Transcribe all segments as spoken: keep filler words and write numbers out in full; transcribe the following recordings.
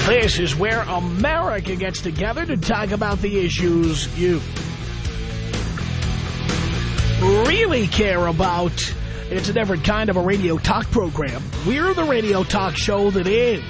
This is where America gets together to talk about the issues you really care about. It's a different kind of a radio talk program. We're the radio talk show that is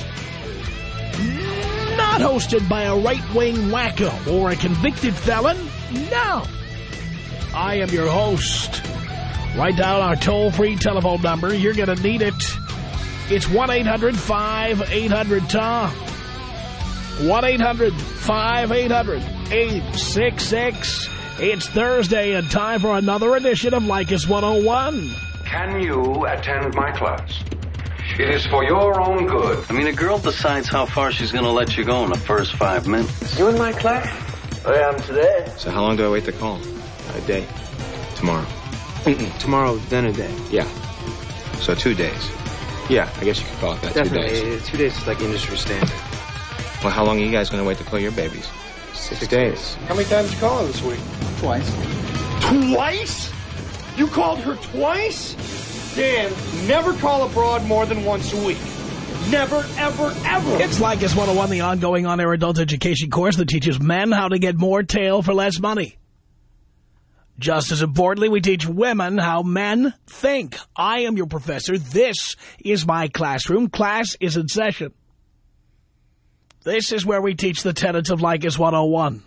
not hosted by a right-wing wacko or a convicted felon. No. I am your host. Write down our toll-free telephone number. You're going to need it. It's one eight hundred five eight hundred Tom. one eight hundred five eight hundred eight six six. It's Thursday and time for another edition of Leykis one oh one. Can you attend my class? It is for your own good. I mean, a girl decides how far she's going to let you go in the first five minutes. You in my class? I am today. So how long do I wait to call? A day. Tomorrow. Mm-mm. Tomorrow, then a day. Yeah. So two days. Yeah, I guess you could call it that. Definitely. Two days. Two days is like industry standard. Well, how long are you guys going to wait to call your babies? Six, Six days. days. How many times did you call her this week? Twice. Twice? You called her twice? Dan, never call a broad more than once a week. Never, ever, ever. It's Leykis one oh one, the ongoing on-air adult education course that teaches men how to get more tail for less money. Just as importantly, we teach women how men think. I am your professor. This is my classroom. Class is in session. This is where we teach the tenets of Leykis one oh one.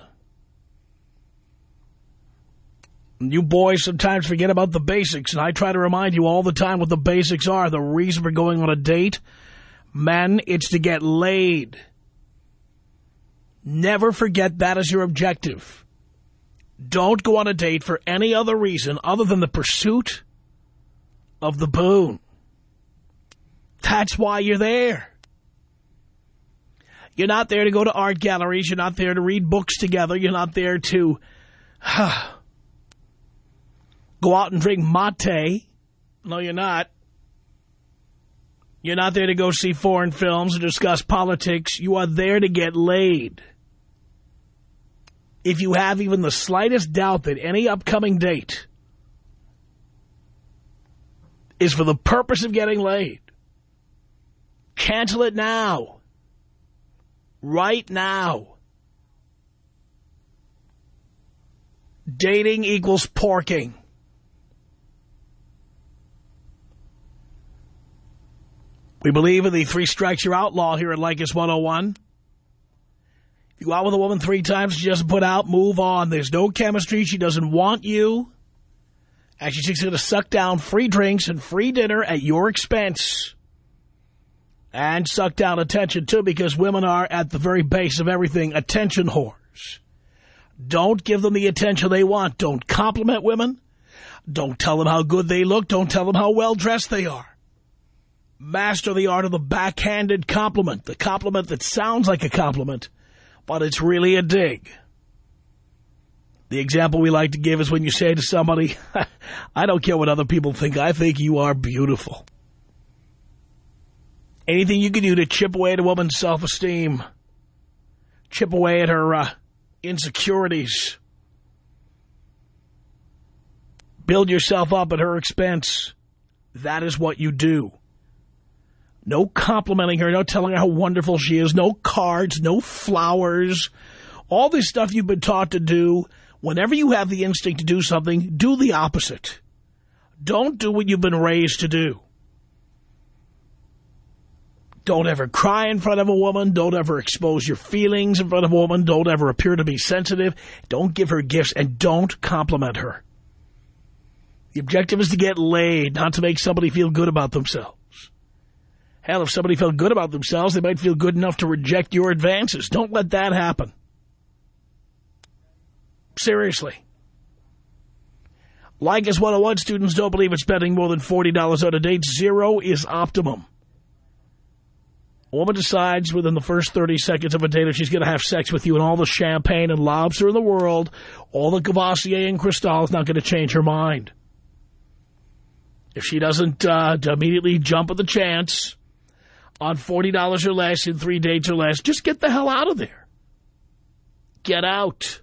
You boys sometimes forget about the basics, and I try to remind you all the time what the basics are. The reason for going on a date, men, it's to get laid. Never forget that as your objective. Don't go on a date for any other reason other than the pursuit of the boon. That's why you're there. You're not there to go to art galleries. You're not there to read books together. You're not there to uh, go out and drink mate. No, you're not. You're not there to go see foreign films or discuss politics. You are there to get laid. If you have even the slightest doubt that any upcoming date is for the purpose of getting laid, cancel it now. Right now. Dating equals porking. We believe in the three strikes you're outlaw here at Leykis one oh one. If you go out with a woman three times, she doesn't put out, move on. There's no chemistry. She doesn't want you. Actually, she's going to suck down free drinks and free dinner at your expense. And suck down attention, too, because women are, at the very base of everything, attention whores. Don't give them the attention they want. Don't compliment women. Don't tell them how good they look. Don't tell them how well-dressed they are. Master the art of the backhanded compliment, the compliment that sounds like a compliment, but it's really a dig. The example we like to give is when you say to somebody, I don't care what other people think, I think you are beautiful. Anything you can do to chip away at a woman's self-esteem, chip away at her uh, insecurities, build yourself up at her expense, that is what you do. No complimenting her, no telling her how wonderful she is, no cards, no flowers. All this stuff you've been taught to do, whenever you have the instinct to do something, do the opposite. Don't do what you've been raised to do. Don't ever cry in front of a woman. Don't ever expose your feelings in front of a woman. Don't ever appear to be sensitive. Don't give her gifts, and don't compliment her. The objective is to get laid, not to make somebody feel good about themselves. Hell, if somebody felt good about themselves, they might feel good enough to reject your advances. Don't let that happen. Seriously. Leykis one oh one students don't believe in spending more than forty dollars on a date. Zero is optimum. A woman decides within the first thirty seconds of a date if she's going to have sex with you, and all the champagne and lobster in the world, all the Cavassier and Cristal is not going to change her mind. If she doesn't uh, immediately jump at the chance on forty dollars or less in three dates or less, just get the hell out of there. Get out.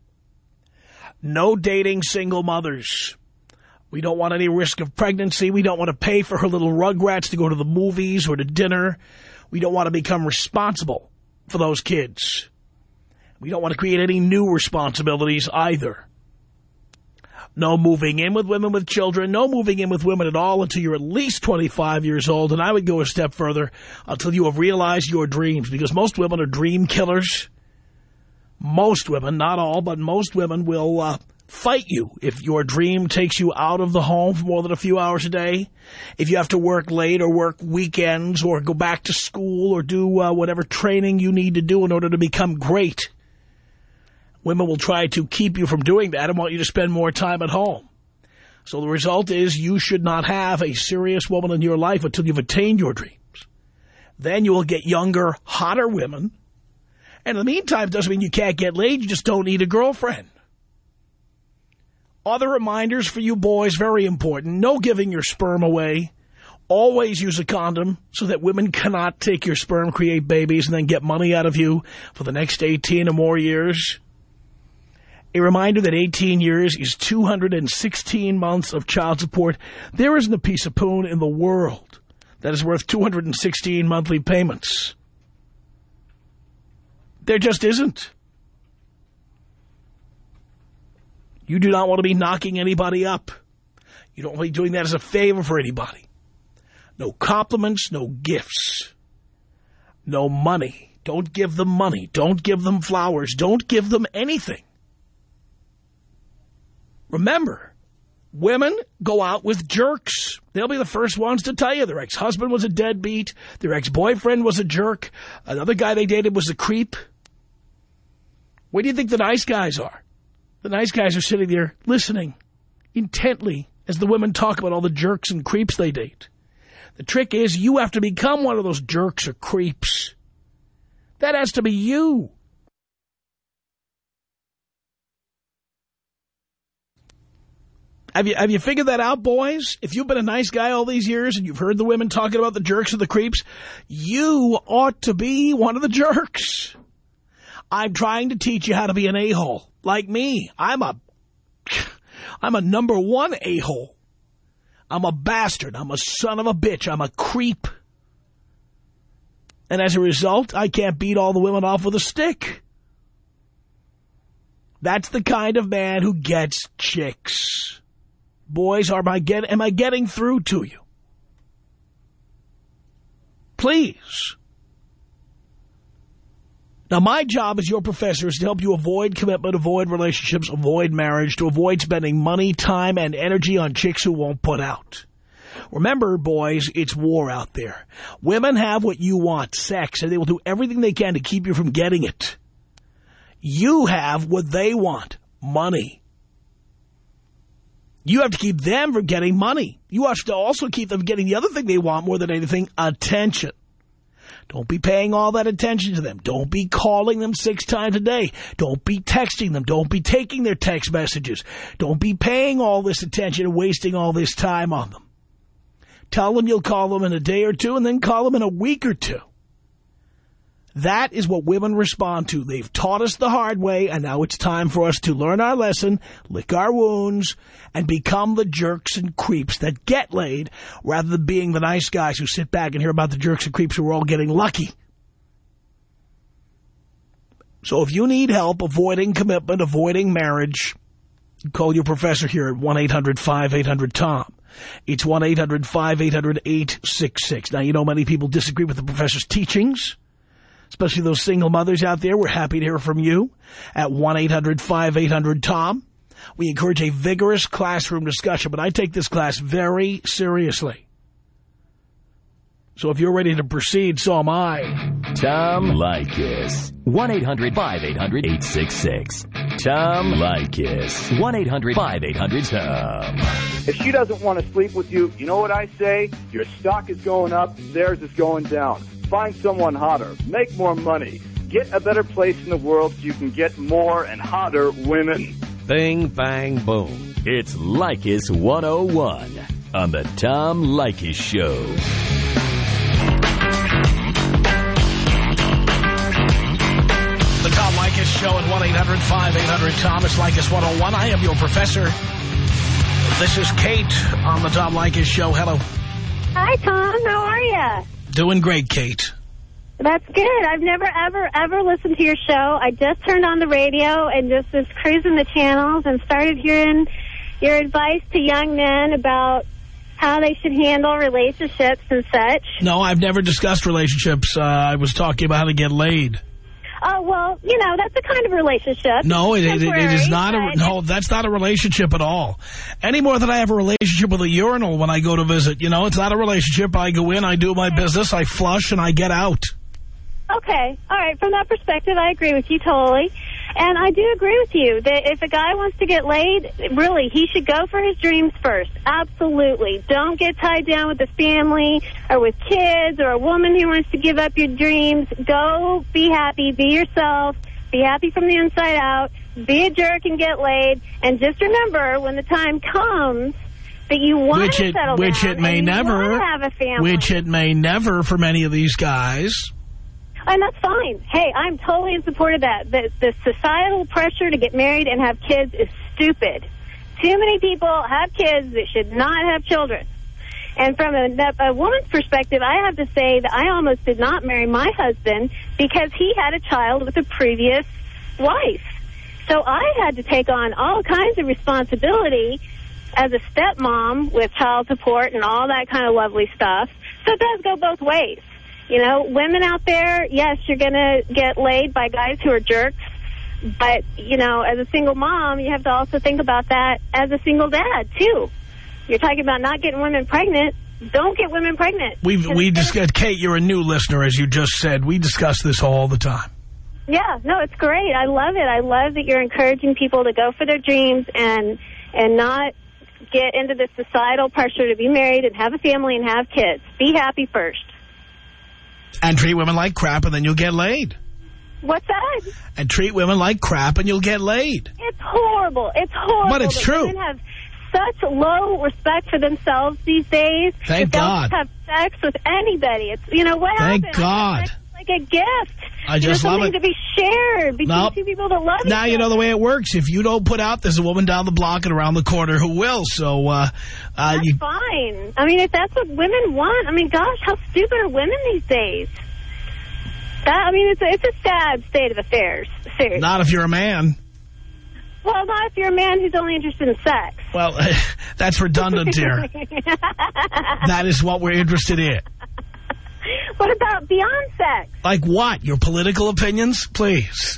No dating single mothers. We don't want any risk of pregnancy. We don't want to pay for her little rugrats to go to the movies or to dinner. We don't want to become responsible for those kids. We don't want to create any new responsibilities either. No moving in with women with children. No moving in with women at all until you're at least twenty-five years old. And I would go a step further, until you have realized your dreams. Because most women are dream killers. Most women, not all, but most women will uh, fight you if your dream takes you out of the home for more than a few hours a day. If you have to work late or work weekends or go back to school or do uh, whatever training you need to do in order to become great. Women will try to keep you from doing that and want you to spend more time at home. So the result is you should not have a serious woman in your life until you've attained your dreams. Then you will get younger, hotter women. And in the meantime, it doesn't mean you can't get laid. You just don't need a girlfriend. Other reminders for you boys, very important. No giving your sperm away. Always use a condom so that women cannot take your sperm, create babies, and then get money out of you for the next eighteen or more years. A reminder that eighteen years is two hundred sixteen months of child support. There isn't a piece of poon in the world that is worth two hundred sixteen monthly payments. There just isn't. You do not want to be knocking anybody up. You don't want to be doing that as a favor for anybody. No compliments, no gifts. No money. Don't give them money. Don't give them flowers. Don't give them anything. Remember, women go out with jerks. They'll be the first ones to tell you their ex-husband was a deadbeat, their ex-boyfriend was a jerk, another guy they dated was a creep. Where do you think the nice guys are? The nice guys are sitting there listening intently as the women talk about all the jerks and creeps they date. The trick is you have to become one of those jerks or creeps. That has to be you. Have you, have you figured that out, boys? If you've been a nice guy all these years and you've heard the women talking about the jerks or the creeps, you ought to be one of the jerks. I'm trying to teach you how to be an a-hole. Like me. I'm a, I'm a number one a-hole. I'm a bastard. I'm a son of a bitch. I'm a creep. And as a result, I can't beat all the women off with a stick. That's the kind of man who gets chicks. Boys, are I get, am I getting through to you? Please. Now, my job as your professor is to help you avoid commitment, avoid relationships, avoid marriage, to avoid spending money, time, and energy on chicks who won't put out. Remember, boys, it's war out there. Women have what you want, sex, and they will do everything they can to keep you from getting it. You have what they want, money. You have to keep them from getting money. You have to also keep them getting the other thing they want more than anything, attention. Don't be paying all that attention to them. Don't be calling them six times a day. Don't be texting them. Don't be taking their text messages. Don't be paying all this attention and wasting all this time on them. Tell them you'll call them in a day or two and then call them in a week or two. That is what women respond to. They've taught us the hard way, and now it's time for us to learn our lesson, lick our wounds, and become the jerks and creeps that get laid, rather than being the nice guys who sit back and hear about the jerks and creeps who are all getting lucky. So if you need help avoiding commitment, avoiding marriage, call your professor here at one eight hundred five eight hundred Tom. It's one eight hundred five eight hundred eight six six. Now, you know many people disagree with the professor's teachings. Especially those single mothers out there, we're happy to hear from you at one eight hundred five eight hundred Tom. We encourage a vigorous classroom discussion, but I take this class very seriously. So if you're ready to proceed, so am I. Tom Leykis. one eight hundred five eight hundred eight six six. Tom Leykis. one eight hundred five eight hundred Tom. If she doesn't want to sleep with you, you know what I say? Your stock is going up, theirs is going down. Find someone hotter, make more money, get a better place in the world so you can get more and hotter women. Bing, bang, boom. It's Leykis one oh one on the Tom Leykis Show. The Tom Leykis Show at one eight hundred five eight hundred Tom. It's Leykis one oh one. I am your professor. This is Kate on the Tom Leykis Show. Hello. Hi, Tom. How are you? Doing great, Kate. That's good. I've never, ever, ever listened to your show. I just turned on the radio and just was cruising the channels and started hearing your advice to young men about how they should handle relationships and such. No, I've never discussed relationships. Uh, I was talking about how to get laid. Oh, well, you know, that's a kind of relationship. No, it, it, it is not a, no, that's not a relationship at all. Any more than I have a relationship with a urinal when I go to visit. You know, it's not a relationship. I go in, I do my business, I flush, and I get out. Okay. All right. From that perspective, I agree with you totally. And I do agree with you that if a guy wants to get laid, really, he should go for his dreams first. Absolutely. Don't get tied down with the family or with kids or a woman who wants to give up your dreams. Go be happy. Be yourself. Be happy from the inside out. Be a jerk and get laid. And just remember, when the time comes that you want which to it, settle which down it may and you never, want to have a family. Which it may never for many of these guys. And that's fine. Hey, I'm totally in support of that. The, the societal pressure to get married and have kids is stupid. Too many people have kids that should not have children. And from a, a woman's perspective, I have to say that I almost did not marry my husband because he had a child with a previous wife. So I had to take on all kinds of responsibility as a stepmom with child support and all that kind of lovely stuff. So it does go both ways. You know, women out there, yes, you're going to get laid by guys who are jerks. But, you know, as a single mom, you have to also think about that as a single dad, too. You're talking about not getting women pregnant. Don't get women pregnant. We've, we discussed, Kate, you're a new listener, as you just said. We discuss this all the time. Yeah, no, it's great. I love it. I love that you're encouraging people to go for their dreams and and not get into the societal pressure to be married and have a family and have kids. Be happy first. And treat women like crap, and then you'll get laid. What's that? And treat women like crap, and you'll get laid. It's horrible. It's horrible. But it's that true. Women have such low respect for themselves these days. Thank that God. They'll just have sex with anybody. It's, you know, what Thank happened? God. It's like a gift. I just you know, love something it. to be shared between Nope. two people that love each Now other. you know the way it works. If you don't put out, there's a woman down the block and around the corner who will. So, uh, uh, That's you, fine. I mean, if that's what women want, I mean, gosh, how stupid are women these days? That, I mean, it's a, it's a sad state of affairs. Seriously. not if you're a man. Well, not if you're a man who's only interested in sex. Well, that's redundant, dear. That is what we're interested in. What about beyond sex? Like what? Your political opinions? Please.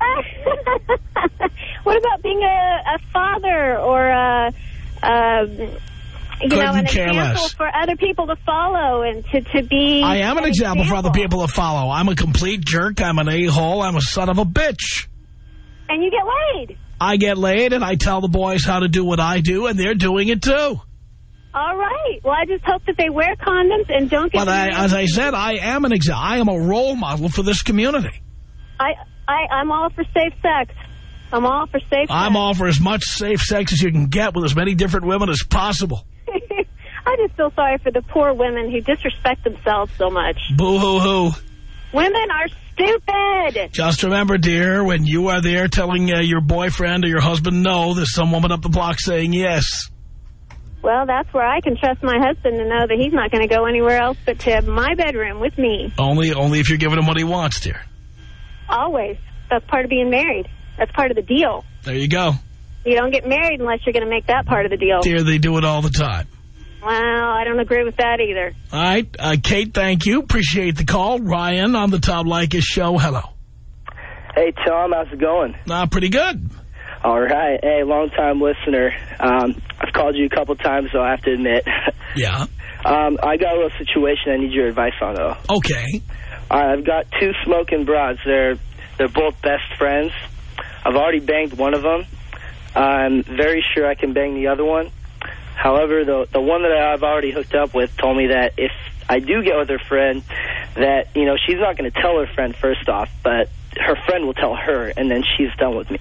What about being a, a father or a, a you Couldn't know, an care example less. for other people to follow and to, to be... I am an example, for other people to follow. I'm a complete jerk. I'm an a-hole. I'm a son of a bitch. And you get laid. I get laid, and I tell the boys how to do what I do, and they're doing it, too. All right. Well, I just hope that they wear condoms and don't get... But I, as I said, I am an exa I am a role model for this community. I, I, I'm all for safe sex. I'm all for safe I'm sex. all for as much safe sex as you can get with as many different women as possible. I just feel sorry for the poor women who disrespect themselves so much. Boo-hoo-hoo. Women are stupid. Just remember, dear, when you are there telling uh, your boyfriend or your husband no, there's some woman up the block saying yes. Well, that's where I can trust my husband to know that he's not going to go anywhere else but to my bedroom with me. Only, only if you're giving him what he wants, dear. Always. That's part of being married. That's part of the deal. There you go. You don't get married unless you're going to make that part of the deal. Dear, they do it all the time. Well, I don't agree with that either. All right. Uh, Kate, thank you. Appreciate the call. Ryan on the Tom Leykis show. Hello. Hey, Tom. How's it going? Uh, pretty good. All right. Hey, long-time listener. Um, I've called you a couple times, so I have to admit. Yeah. um, I got a little situation I need your advice on, though. Okay. All right, I've got two smoking broads. They're, they're both best friends. I've already banged one of them. I'm very sure I can bang the other one. However, the the one that I've already hooked up with told me that if I do get with her friend, that, you know, she's not going to tell her friend first off, but her friend will tell her, and then she's done with me.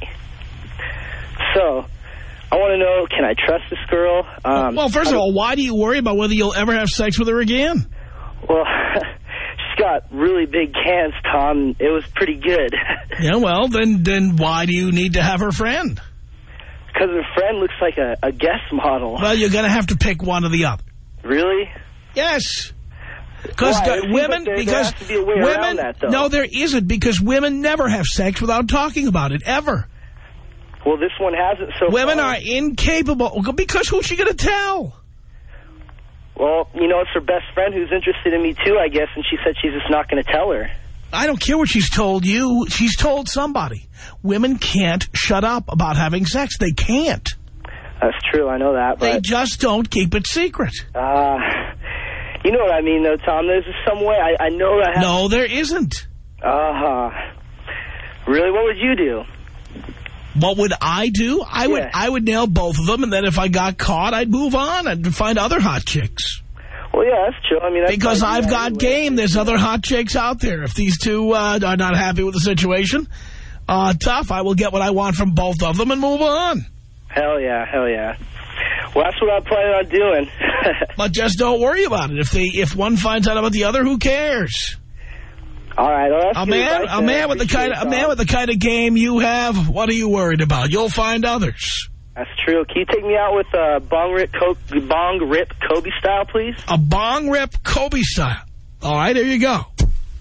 So, I want to know, can I trust this girl? Um, well, first of all, why do you worry about whether you'll ever have sex with her again? Well, she's got really big cans, Tom. It was pretty good. Yeah, well, then, then why do you need to have her friend? Because her friend looks like a, a guest model. Well, you're going to have to pick one or the other. Really? Yes. Because Why? women, There- there because has to be a way around women, that, though. no, there isn't, because women never have sex without talking about it, ever. Well, this one hasn't so Women far. are incapable, because who's she going to tell? Well, you know, it's her best friend who's interested in me, too, I guess, and she said she's just not going to tell her. I don't care what she's told you. She's told somebody. Women can't shut up about having sex. They can't. That's true, I know that, but... They just don't keep it secret. Uh, you know what I mean, though, Tom. There's some way. I, I know I have... No, there isn't. Uh-huh. Really? What would you do? What would I do? I would Yeah. I would nail both of them, and then if I got caught, I'd move on. I'd find other hot chicks. Well, yeah, that's true. I mean, that's Because probably I've that got anyway. game. There's other hot chicks out there. If these two uh, are not happy with the situation, uh, tough. I will get what I want from both of them and move on. Hell yeah, hell yeah. Well, that's what I'm planning on doing. But just don't worry about it. If they if one finds out about the other, who cares? All right, well, that's A good man, advice, a man with the Appreciate kind of it, a man Tom. with the kind of game you have. What are you worried about? You'll find others. That's true. Can you take me out with uh, bong rip, Co bong rip Kobe style, please? A bong rip Kobe style. All right, here you go.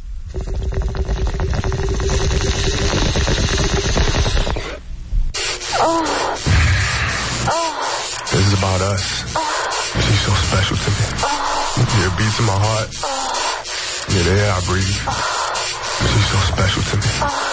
Oh. Oh. This is about us. Oh. She's so special to me. Oh. Yeah, it beats in my heart. Oh. Yeah, the air I breathe. Oh. She's so special to me. Oh.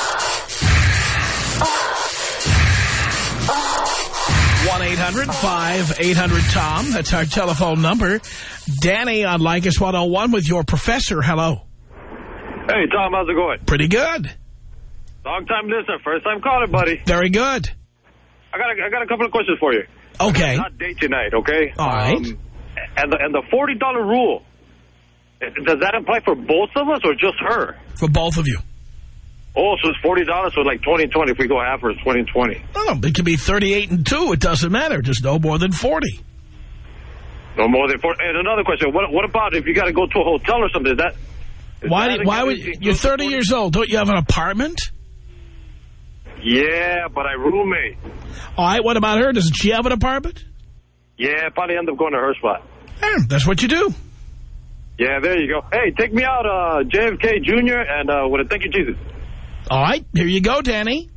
one eight hundred five eight hundred Tom. That's our telephone number. Danny on Lycus one oh one with your professor. Hello. Hey, Tom, how's it going? Pretty good. Long time listener, first time calling, buddy. Very good. I got a, I got a couple of questions for you. Okay. Not date tonight, okay? All right. Um, and the and the forty dollar rule, does that apply for both of us or just her? For both of you. Oh, so it's forty dollars, so like twenty and twenty. If we go half, it's twenty and twenty. Oh, it could be thirty-eight and two. It doesn't matter. Just no more than forty. No more than forty. And another question, what what about if you got to go to a hotel or something? Is that... Is Why? that Do, why would again- you're thirty years old? Don't you have an apartment? Yeah, but I roommate. All right. What about her? Doesn't she have an apartment? Yeah, probably end up going to her spot. Yeah, that's what you do. Yeah, there you go. Hey, take me out, uh, J F K Junior and uh, with a thank you, Jesus. All right. Here you go, Danny.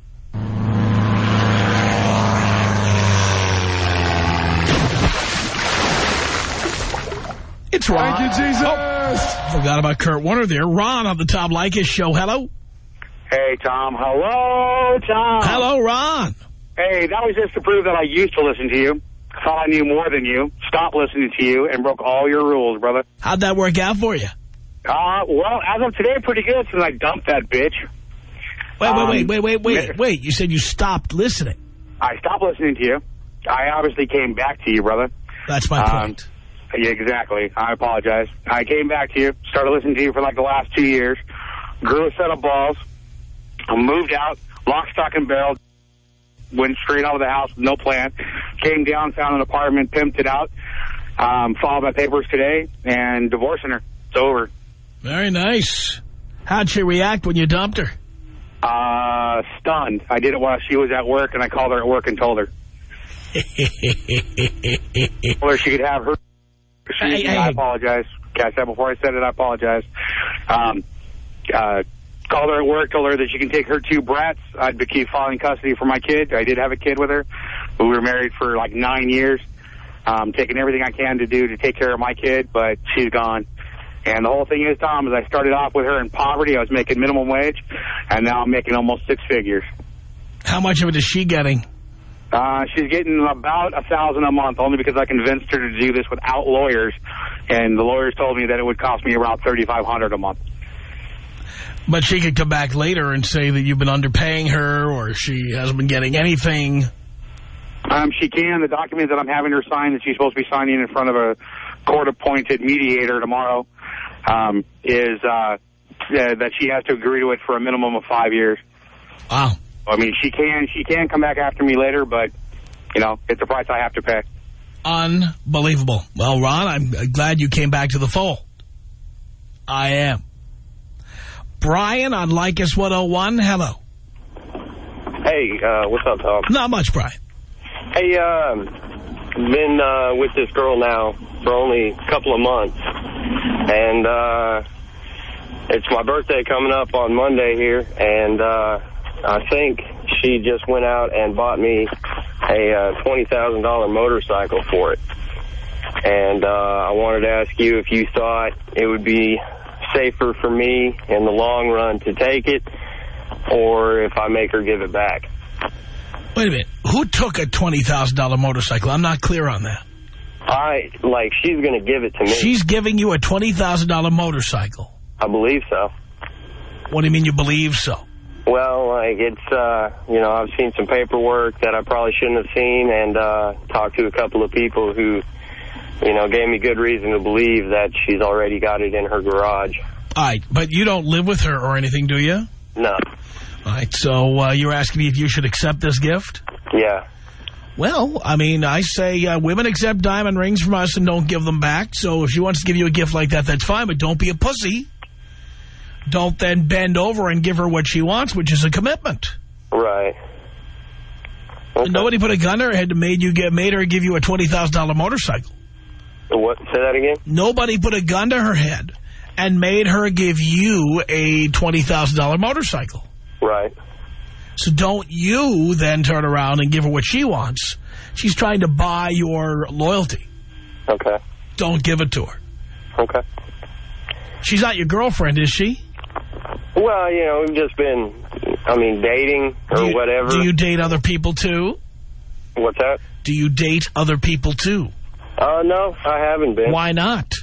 It's Ron. Thank you, Jesus. Oh, forgot about Kurt Warner there. Ron on the Tom Leykis show. Hello. Hey, Tom. Hello, Tom. Hello, Ron. Hey, that was just to prove that I used to listen to you, thought I knew more than you, stopped listening to you, and broke all your rules, brother. How'd that work out for you? Uh, well, as of today, pretty good since I dumped that bitch. Wait, Um, wait, wait, wait, wait, yeah. wait, wait. You said you stopped listening. I stopped listening to you. I obviously came back to you, brother. That's my Um, point. Yeah, exactly. I apologize. I came back to you, started listening to you for like the last two years, grew a set of balls, moved out, lock, stock, and barrel, went straight out of the house with no plan, came down, found an apartment, pimped it out, um, filed my papers today, and divorcing her. It's over. Very nice. How'd she react when you dumped her? Uh, stunned. I did it while she was at work, and I called her at work and told her. Or she could have her. She, Hey, hey, I hey. apologize. Catch that before I said it. I apologize. Um, uh, called her at work, told her that she can take her two brats. I'd be keep filing custody for my kid. I did have a kid with her. We were married for like nine years. Um, taking everything I can to do to take care of my kid, but she's gone. And the whole thing is, Tom, is I started off with her in poverty. I was making minimum wage, and now I'm making almost six figures. How much of it is she getting? Uh, she's getting about a thousand a month, only because I convinced her to do this without lawyers, and the lawyers told me that it would cost me around thirty-five hundred dollars a month. But she could come back later and say that you've been underpaying her or she hasn't been getting anything. Um, she can. The document that I'm having her sign that she's supposed to be signing in front of a court-appointed mediator tomorrow um, is uh, uh, that she has to agree to it for a minimum of five years. Wow. I mean, she can she can come back after me later, but, you know, it's a price I have to pay. Unbelievable. Well, Ron, I'm glad you came back to the fold. I am. Brian on Lycus one oh one. Hello. Hey, uh, what's up, Tom? Not much, Brian. Hey, um, been uh, with this girl now for only a couple of months, and uh, it's my birthday coming up on Monday here, and uh, I think she just went out and bought me a uh, twenty thousand dollar motorcycle for it. And uh, I wanted to ask you if you thought it would be safer for me in the long run to take it, or if I make her give it back. Wait a minute. Who took a twenty thousand dollar motorcycle? I'm not clear on that. I, like, she's going to give it to me. She's giving you a twenty thousand dollar motorcycle? I believe so. What do you mean you believe so? Well, like, it's, uh, you know, I've seen some paperwork that I probably shouldn't have seen, and uh, talked to a couple of people who, you know, gave me good reason to believe that she's already got it in her garage. All right, but you don't live with her or anything, do you? No. All right, so uh, you're asking me if you should accept this gift? Yeah. Well, I mean, I say uh, women accept diamond rings from us and don't give them back. So if she wants to give you a gift like that, that's fine, but don't be a pussy. Don't then bend over and give her what she wants, which is a commitment. Right. Okay. Nobody put a gun to her head and made, you get, made her give you a twenty thousand dollar motorcycle. What? Say that again? Nobody put a gun to her head and made her give you a twenty thousand dollar motorcycle. Right. So don't you then turn around and give her what she wants. She's trying to buy your loyalty. Okay. Don't give it to her. Okay. She's not your girlfriend, is she? Well, you know, we've just been, I mean, dating or do you, whatever. Do you date other people, too? What's that? Do you date other people, too? Uh, no, I haven't been. Why not?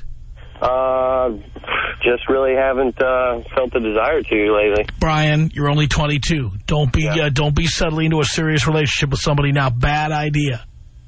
Uh, just really haven't uh, felt the desire to lately. Brian, you're only twenty-two. Don't be yeah. uh, don't be settling into a serious relationship with somebody now. Bad idea.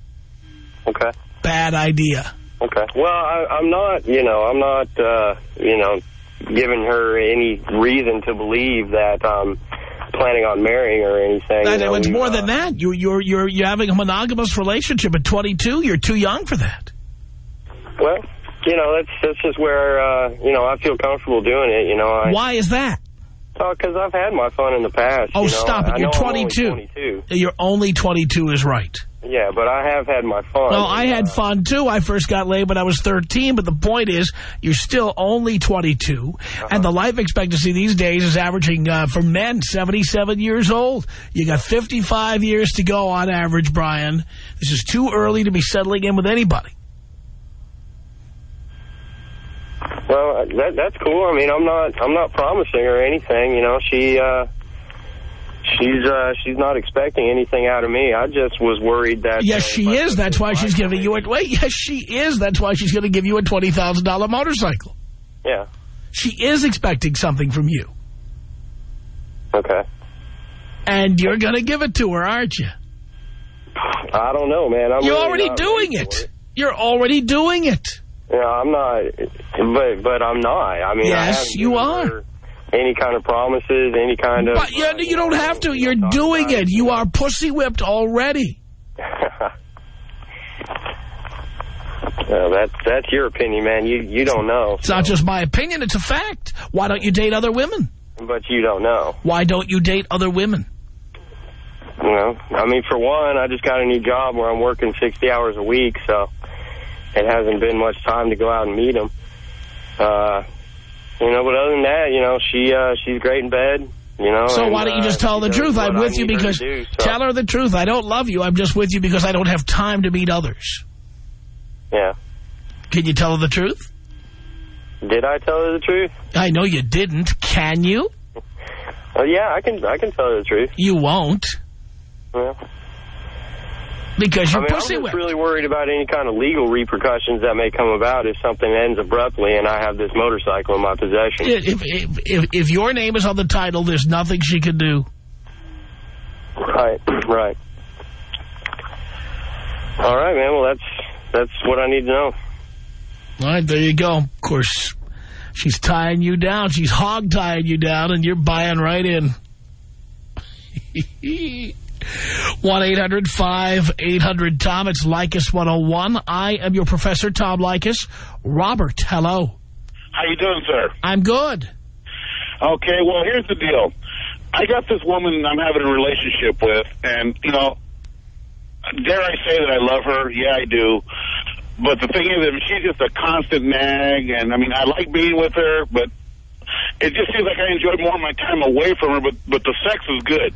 Okay. Bad idea. Okay. Well, I, I'm not, you know, I'm not, uh, you know, giving her any reason to believe that I'm planning on marrying her or anything. No, you know, it's more uh, than that. You, you're you're you're having a monogamous relationship at twenty-two. You're too young for that. Well, you know, that's that's just where uh, you know I feel comfortable doing it. You know, I, why is that? Oh, because I've had my fun in the past. Oh, you know? stop it! I You're know twenty-two. I'm only twenty-two. You're only twenty-two is right. Yeah, but I have had my fun. Well, I had uh, fun, too. I first got laid when I was thirteen, but the point is, you're still only twenty-two, uh-huh. and the life expectancy these days is averaging, uh, for men, seventy-seven years old. You got fifty-five years to go on average, Brian. This is too early to be settling in with anybody. Well, that, that's cool. I mean, I'm not, I'm not promising her anything. You know, she, uh, she's, uh, she's not expecting anything out of me. I just was worried that. Yes, uh, she is. That's why she's giving you a. Wait, yes, she is. That's why she's going to give you a twenty thousand dollar motorcycle. Yeah. She is expecting something from you. Okay. And you're going to give it to her, aren't you? I don't know, man. I'm You're really already not doing ready it. for it. You're already doing it. Yeah, I'm not, but but I'm not. I mean, yes, I haven't you given are. her any kind of promises, any kind of. But you, uh, you don't have to. You're doing it. You are pussy whipped already. Well, that's that's your opinion, man. You you don't know. It's so. not just my opinion. It's a fact. Why don't you date other women? But you don't know. Why don't you date other women? You know, I mean, for one, I just got a new job where I'm working sixty hours a week, so it hasn't been much time to go out and meet them. Uh, you know, but other than that, you know, she uh, she's great in bed. You know. So and, why don't you just uh, tell her the truth? I'm with you because do, so. tell her the truth. I don't love you. I'm just with you because I don't have time to meet others. Yeah. Can you tell her the truth? Did I tell her the truth? I know you didn't. Can you? Well, yeah, I can. I can tell her the truth. You won't. Yeah. Because you're I mean, pussy I'm just whipped. really worried about any kind of legal repercussions that may come about if something ends abruptly and I have this motorcycle in my possession. If, if, if, if your name is on the title, there's nothing she can do. Right, right. All right, man. Well, that's that's what I need to know. All right, there you go. Of course, she's tying you down. She's hog-tying you down, and you're buying right in. one eight hundred five eight hundred Tom. It's Leykis one oh one. I am your Professor Tom Leykis. Robert, hello. How you doing, sir? I'm good. Okay, well, here's the deal. I got this woman I'm having a relationship with, and, you know, dare I say that I love her? Yeah, I do. but the thing is, I mean, she's just a constant nag, and I mean, I like being with her, but it just seems like I enjoy more of my time away from her. But but the sex is good.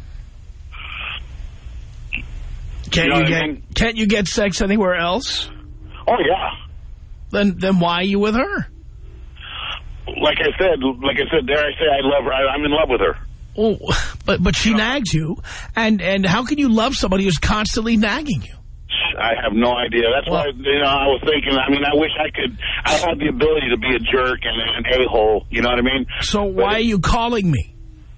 Can't you, know you get I mean? Can't you get sex anywhere else? Oh yeah. Then then why are you with her? Like I said, like I said, dare I say, I love her. I, I'm in love with her. Oh, but but she nags you, and and how can you love somebody who's constantly nagging you? I have no idea. That's well, why, you know, I was thinking, I mean, I wish I could, I had the ability to be a jerk and an a-hole, you know what I mean? So why but, are you calling me?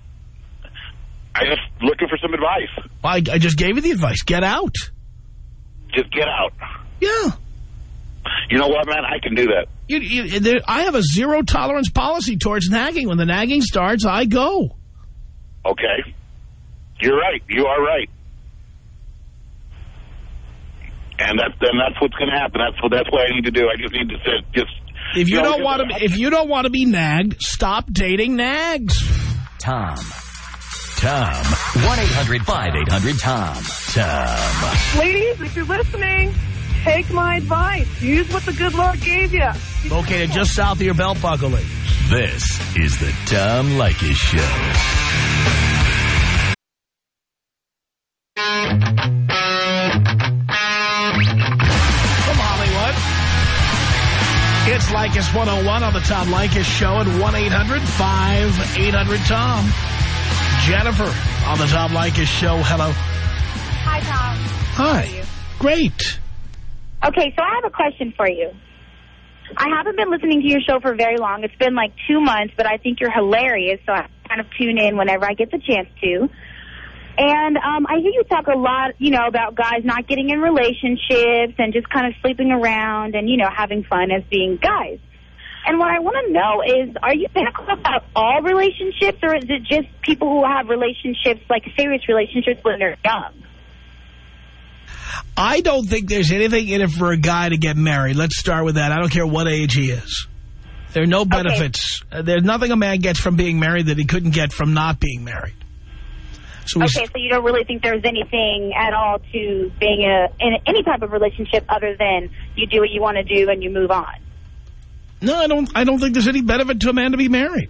I just looking for some advice. I, I just gave you the advice. Get out. Just get out. Yeah. You know what, man? I can do that. You, you, there, I have a zero tolerance policy towards nagging. When the nagging starts, I go. Okay. You're right. You are right. And that's then that's what's going to happen. That's what that's what I need to do. I just need to sit, just. If you, you know, don't want to, if you don't want to be nagged, stop dating nags. Tom. Tom. one eight hundred five eight hundred Tom. Tom. Ladies, if you're listening, take my advice. Use what the good Lord gave you. Located just south of your belt buckle, ladies. This is the Tom Leykis Show. It's Leykis one oh one on the Tom Leykis Show at one eight hundred five eight hundred Tom. Jennifer on the Tom Leykis Show. Hello. Hi, Tom. Hi. How are you? Great. Okay, so I have a question for you. I haven't been listening to your show for very long. It's been like two months, but I think you're hilarious, so I kind of tune in whenever I get the chance to. And um, I hear you talk a lot, you know, about guys not getting in relationships and just kind of sleeping around and, you know, having fun as being guys. And what I want to know is, are you cynical about all relationships, or is it just people who have relationships, like serious relationships, when they're young? I don't think there's anything in it for a guy to get married. Let's start with that. I don't care what age he is. There are no benefits. Okay. There's nothing a man gets from being married that he couldn't get from not being married. So okay, so you don't really think there's anything at all to being a, in any type of relationship other than you do what you want to do and you move on? No, I don't. I don't think there's any benefit to a man to be married.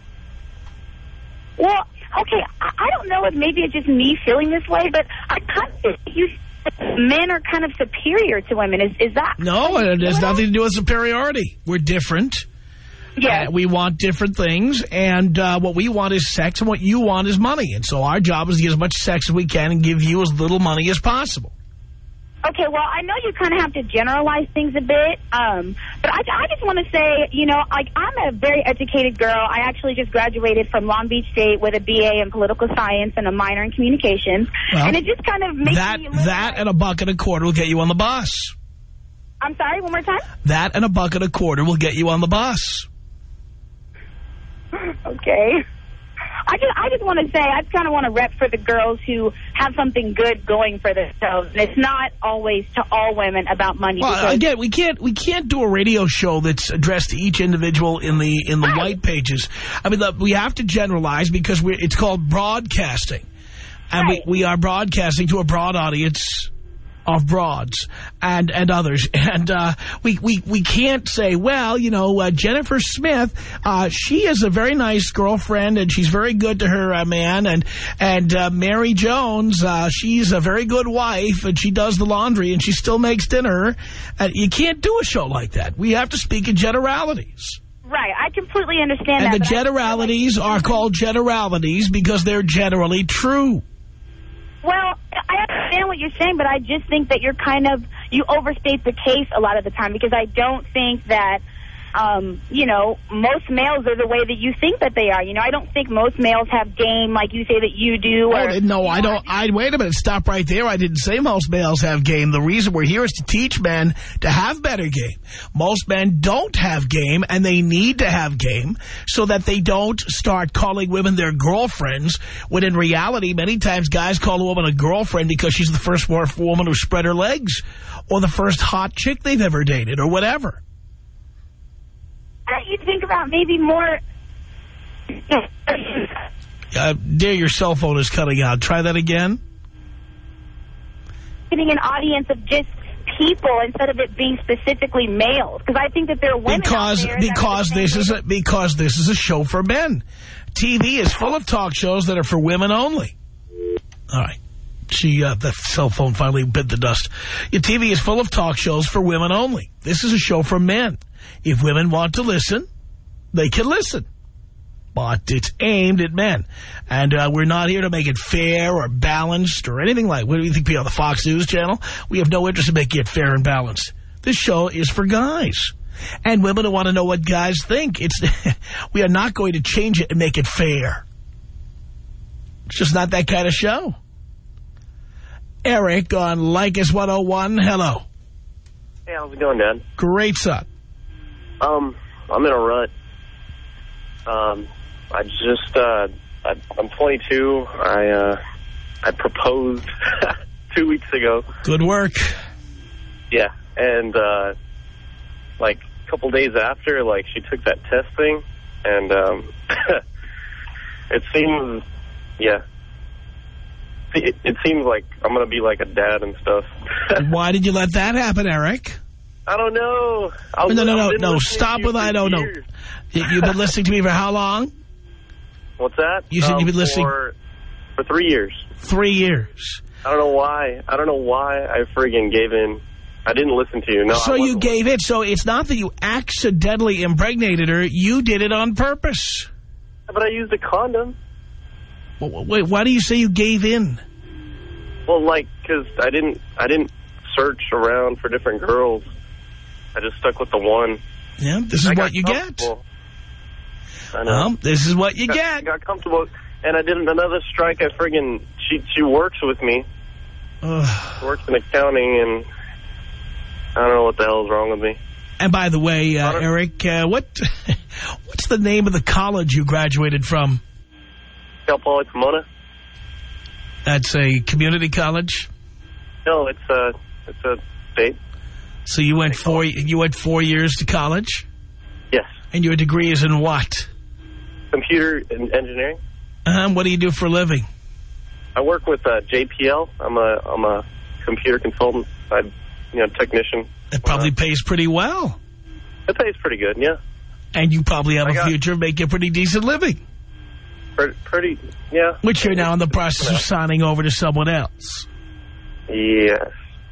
Well, okay, I, I don't know if maybe it's just me feeling this way, but I kind of think you men are kind of superior to women. Is is that? No, it has nothing to do with superiority. We're different. Yeah, uh, we want different things, and uh, what we want is sex, and what you want is money. And so our job is to get as much sex as we can and give you as little money as possible. Okay, well, I know you kind of have to generalize things a bit, um, but I, I just want to say, you know, like, I'm a very educated girl. I actually just graduated from Long Beach State with a B A in political science and a minor in communications, well, and it just kind of makes that, me... That like, and a buck and a quarter will get you on the bus. I'm sorry, one more time? That and a buck and a quarter will get you on the bus. Okay. I just, I just want to say, I kind of want to rep for the girls who have something good going for themselves. And it's not always to all women about money. Well, again, we can't we can't do a radio show that's addressed to each individual in the in the right. white pages. I mean, the, we have to generalize because we're, it's called broadcasting, and right. we we are broadcasting to a broad audience of broads and and others, and uh, we we we can't say, well, you know, uh, Jennifer Smith, uh, she is a very nice girlfriend and she's very good to her uh, man, and and uh, Mary Jones, uh, she's a very good wife and she does the laundry and she still makes dinner. And you can't do a show like that. We have to speak in generalities. Right, I completely understand and that. And the generalities like are called generalities because they're generally true. Well, I understand what you're saying, but I just think that you're kind of, you overstate the case a lot of the time, because I don't think that, um, you know, most males are the way that you think that they are. You know, I don't think most males have game like you say that you do. Or, oh, no, I don't. I Wait a minute. Stop right there. I didn't say most males have game. The reason we're here is to teach men to have better game. Most men don't have game, and they need to have game so that they don't start calling women their girlfriends, when in reality, many times guys call a woman a girlfriend because she's the first woman who spread her legs, or the first hot chick they've ever dated, or whatever. You think about maybe more... Uh, dear, your cell phone is cutting out. Try that again. Getting an audience of just people instead of it being specifically males? Because I think that there are women because, out there because that are this is a, because this is a show for men. T V is full of talk shows that are for women only. All right. She, uh, the cell phone finally bit the dust. Your T V is full of talk shows for women only. This is a show for men. If women want to listen, they can listen. But it's aimed at men. And uh, we're not here to make it fair or balanced or anything like. What do you think, P on the Fox News channel? We have no interest in making it fair and balanced. This show is for guys. And women who want to know what guys think. It's we are not going to change it and make it fair. It's just not that kind of show. Eric on Lycus one oh one. Hello. Hey, how's it going, Dad? Great, son. Um, I'm in a rut. Um, I just, uh, I, I'm twenty-two. I, uh, I proposed two weeks ago. Good work. Yeah, and, uh, like, a couple days after, like, she took that test thing, and, um, it seems, yeah. It, it seems like I'm going to be like a dad and stuff. Why did you let that happen, Eric? I don't know. I'll, no, no, no, no. no. Stop with I don't know. You've been listening to me for how long? What's that? You said um, you've been listening for, for three years. Three years. I don't know why. I don't know why I friggin' gave in. I didn't listen to you. No. So you gave in. So it's not that you accidentally impregnated her. You did it on purpose. But I used a condom. Well, wait, why do you say you gave in? Well, like, because I didn't, I didn't search around for different girls. I just stuck with the one. Yeah, this is what you get. I know. Well, this is what you got, get. got comfortable, and I did another strike. I friggin' she she works with me. Ugh. Works in accounting, and I don't know what the hell is wrong with me. And by the way, uh, Eric, uh, what what's the name of the college you graduated from? Cal Poly Pomona. That's a community college? No, it's a it's a state. So you went four you went four years to college? Yes. And your degree is in what? Computer engineering. Uh-huh. What do you do for a living? I work with uh, J P L. I'm a I'm a computer consultant. I you know technician. It probably uh, pays pretty well. It pays pretty good, yeah. And you probably have I a got, future, make a pretty decent living. Pretty, pretty yeah. Which you're now in the process of signing over to someone else. Yes.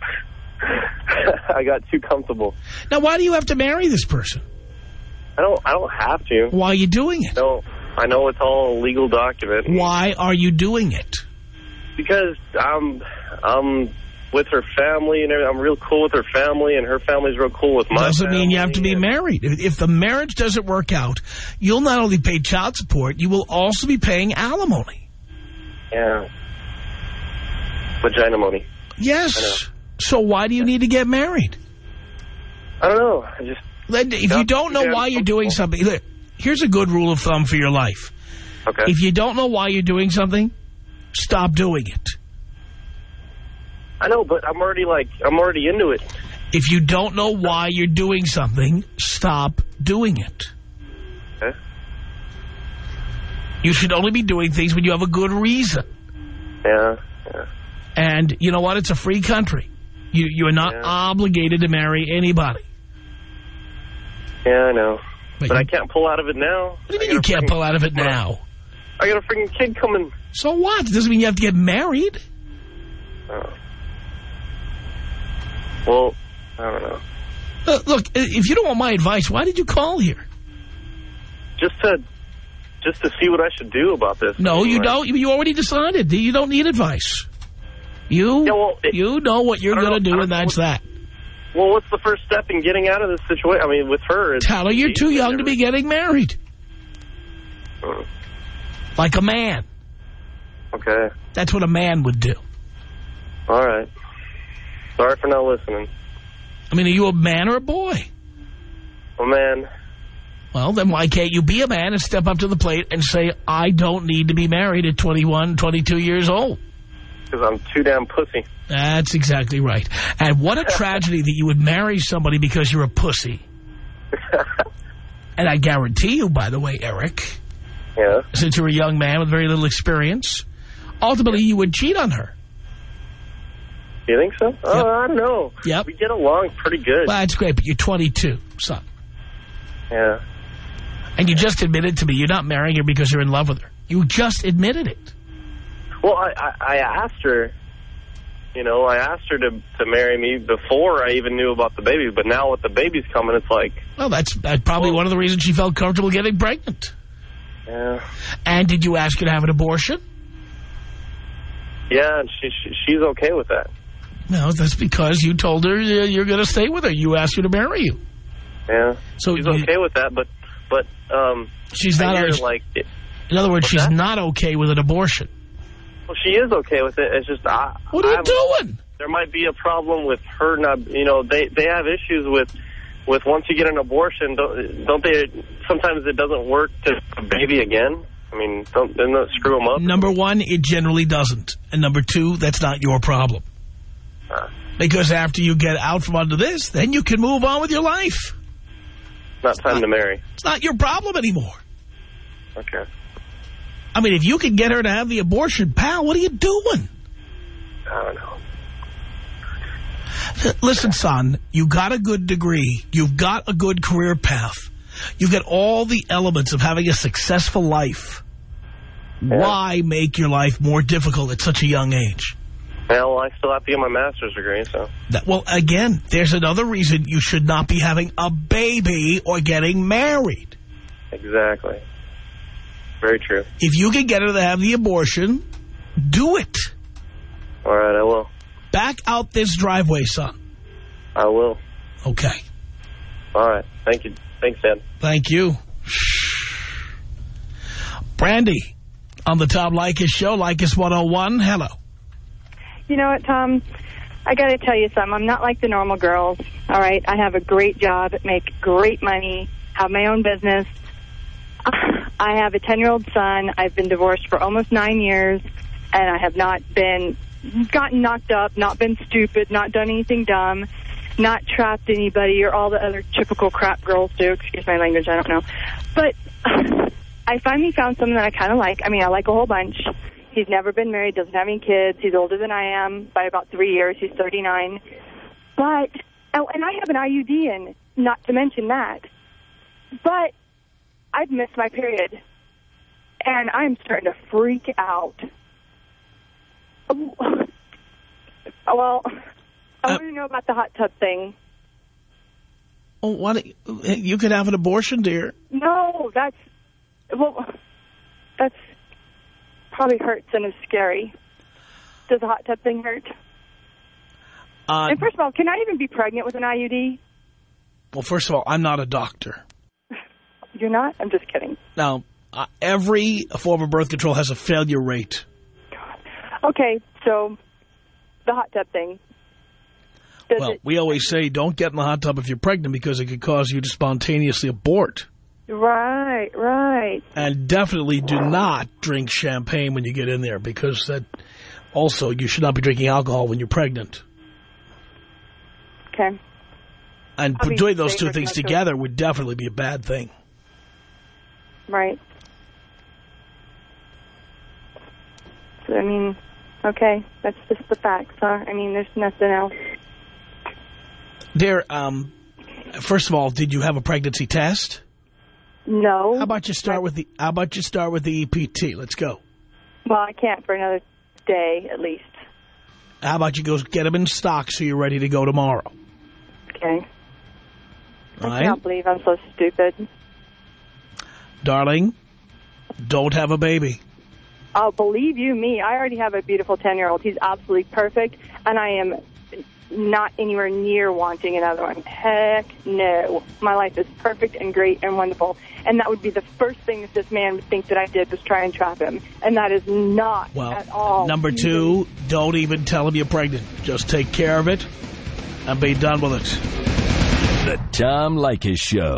I got too comfortable. Now, why do you have to marry this person? I don't. I don't have to. Why are you doing it? No, I know it's all a legal document. Why are you doing it? Because I'm, I'm with her family and everything. I'm real cool with her family, and her family's real cool with my. Doesn't family mean you have to be married. If the marriage doesn't work out, you'll not only pay child support, you will also be paying alimony. Yeah. Vagina money. Yes. So why do you need to get married? I don't know. I just. If you don't know why you're doing something, look, here's a good rule of thumb for your life. Okay. If you don't know why you're doing something, stop doing it. I know, but I'm already like, I'm already into it. If you don't know why you're doing something, stop doing it. Okay. You should only be doing things when you have a good reason. Yeah, yeah. And you know what? It's a free country. You, you're not yeah. obligated to marry anybody. Yeah, I know. But, but you, I can't pull out of it now. What do you mean you can't pull out of it now? I got a freaking kid coming. So what? It doesn't mean you have to get married. Oh. Well, I don't know. Uh, look, if you don't want my advice, why did you call here? Just to, just to see what I should do about this. No, you don't. You already decided. You don't need advice. You, yeah, well, it, you know what you're going to do, and that's that. Well, what's the first step in getting out of this situation? I mean, with her... Tell her you're too young to be getting married. Hmm. Like a man. Okay. That's what a man would do. All right. Sorry for not listening. I mean, are you a man or a boy? A man. Well, then why can't you be a man and step up to the plate and say, I don't need to be married at twenty-one, twenty-two years old? Because I'm too damn pussy. That's exactly right. And what a tragedy that you would marry somebody because you're a pussy. And I guarantee you, by the way, Eric, yeah. since you're a young man with very little experience, ultimately you would cheat on her. You think so? Oh, Yep. I don't know. Yep. We get along pretty good. Well, that's great, but you're twenty-two, son. Yeah. And you just admitted to me you're not marrying her because you're in love with her. You just admitted it. Well, I, I, I asked her, you know, I asked her to, to marry me before I even knew about the baby. But now with the baby's coming, it's like... Well, that's, that's probably well, one of the reasons she felt comfortable getting pregnant. Yeah. And did you ask her to have an abortion? Yeah, and she, she she's okay with that. No, that's because you told her you're going to stay with her. You asked her to marry you. Yeah. So she's you, okay with that, but but um, she's not. I hear, a, like, it, in other words, she's that? not okay with an abortion. Well, she is okay with it. It's just I. What are you I'm, doing? There might be a problem with her not. You know, they they have issues with with once you get an abortion, don't, don't they? Sometimes it doesn't work to a baby again. I mean, don't, doesn't that screw them up? Number one, it generally doesn't. And number two, that's not your problem. Uh, because after you get out from under this, then you can move on with your life. Not time not, to marry. It's not your problem anymore. Okay. I mean, if you can get her to have the abortion, pal, what are you doing? I don't know. Listen, son, you got a good degree. You've got a good career path. You get all the elements of having a successful life. Yeah. Why make your life more difficult at such a young age? Well, I still have to get my master's degree, so... That, well, again, there's another reason you should not be having a baby or getting married. Exactly. Very true. If you can get her to have the abortion, do it. All right, I will. Back out this driveway, son. I will. Okay. All right. Thank you. Thanks, Dad. Thank you. Brandy, on the Tom Leykis Show, Leykis one oh one. Hello. You know what, Tom? I got to tell you something. I'm not like the normal girls, all right? I have a great job, make great money, have my own business. I have a ten-year-old son. I've been divorced for almost nine years, and I have not been gotten knocked up, not been stupid, not done anything dumb, not trapped anybody or all the other typical crap girls do. Excuse my language, I don't know. But I finally found something that I kind of like. I mean, I like a whole bunch. He's never been married, doesn't have any kids. He's older than I am by about three years. He's thirty-nine. But, oh, and I have an I U D in, not to mention that. But I've missed my period, and I'm starting to freak out. Well, I want to know about the hot tub thing. Oh, what? You could have an abortion, dear. No, that's, well, that's probably hurts and is scary. Does the hot tub thing hurt? Uh, and first of all, can I even be pregnant with an I U D? Well, first of all, I'm not a doctor. You're not? I'm just kidding. Now, uh, every form of birth control has a failure rate. Okay, so the hot tub thing. Does well, it, we always say don't get in the hot tub if you're pregnant because it could cause you to spontaneously abort. Right, right. And definitely do not drink champagne when you get in there because that also you should not be drinking alcohol when you're pregnant. Okay. And I'll doing those two things together would definitely be a bad thing. Right. So, I mean, okay, that's just the facts, huh? I mean, there's nothing else. Dear, um, first of all, did you have a pregnancy test? No. How about you start with the How about you start with the E P T? Let's go. Well, I can't for another day at least. How about you go get them in stock so you're ready to go tomorrow? Okay. All I right. can't believe I'm so stupid. Darling, don't have a baby. Oh, believe you me, I already have a beautiful ten-year-old. He's absolutely perfect, and I am not anywhere near wanting another one. Heck no. My life is perfect and great and wonderful, and that would be the first thing that this man would think that I did was try and trap him, and that is not well, at all. Number two, don't even tell him you're pregnant. Just take care of it and be done with it. The Tom Leykis Show.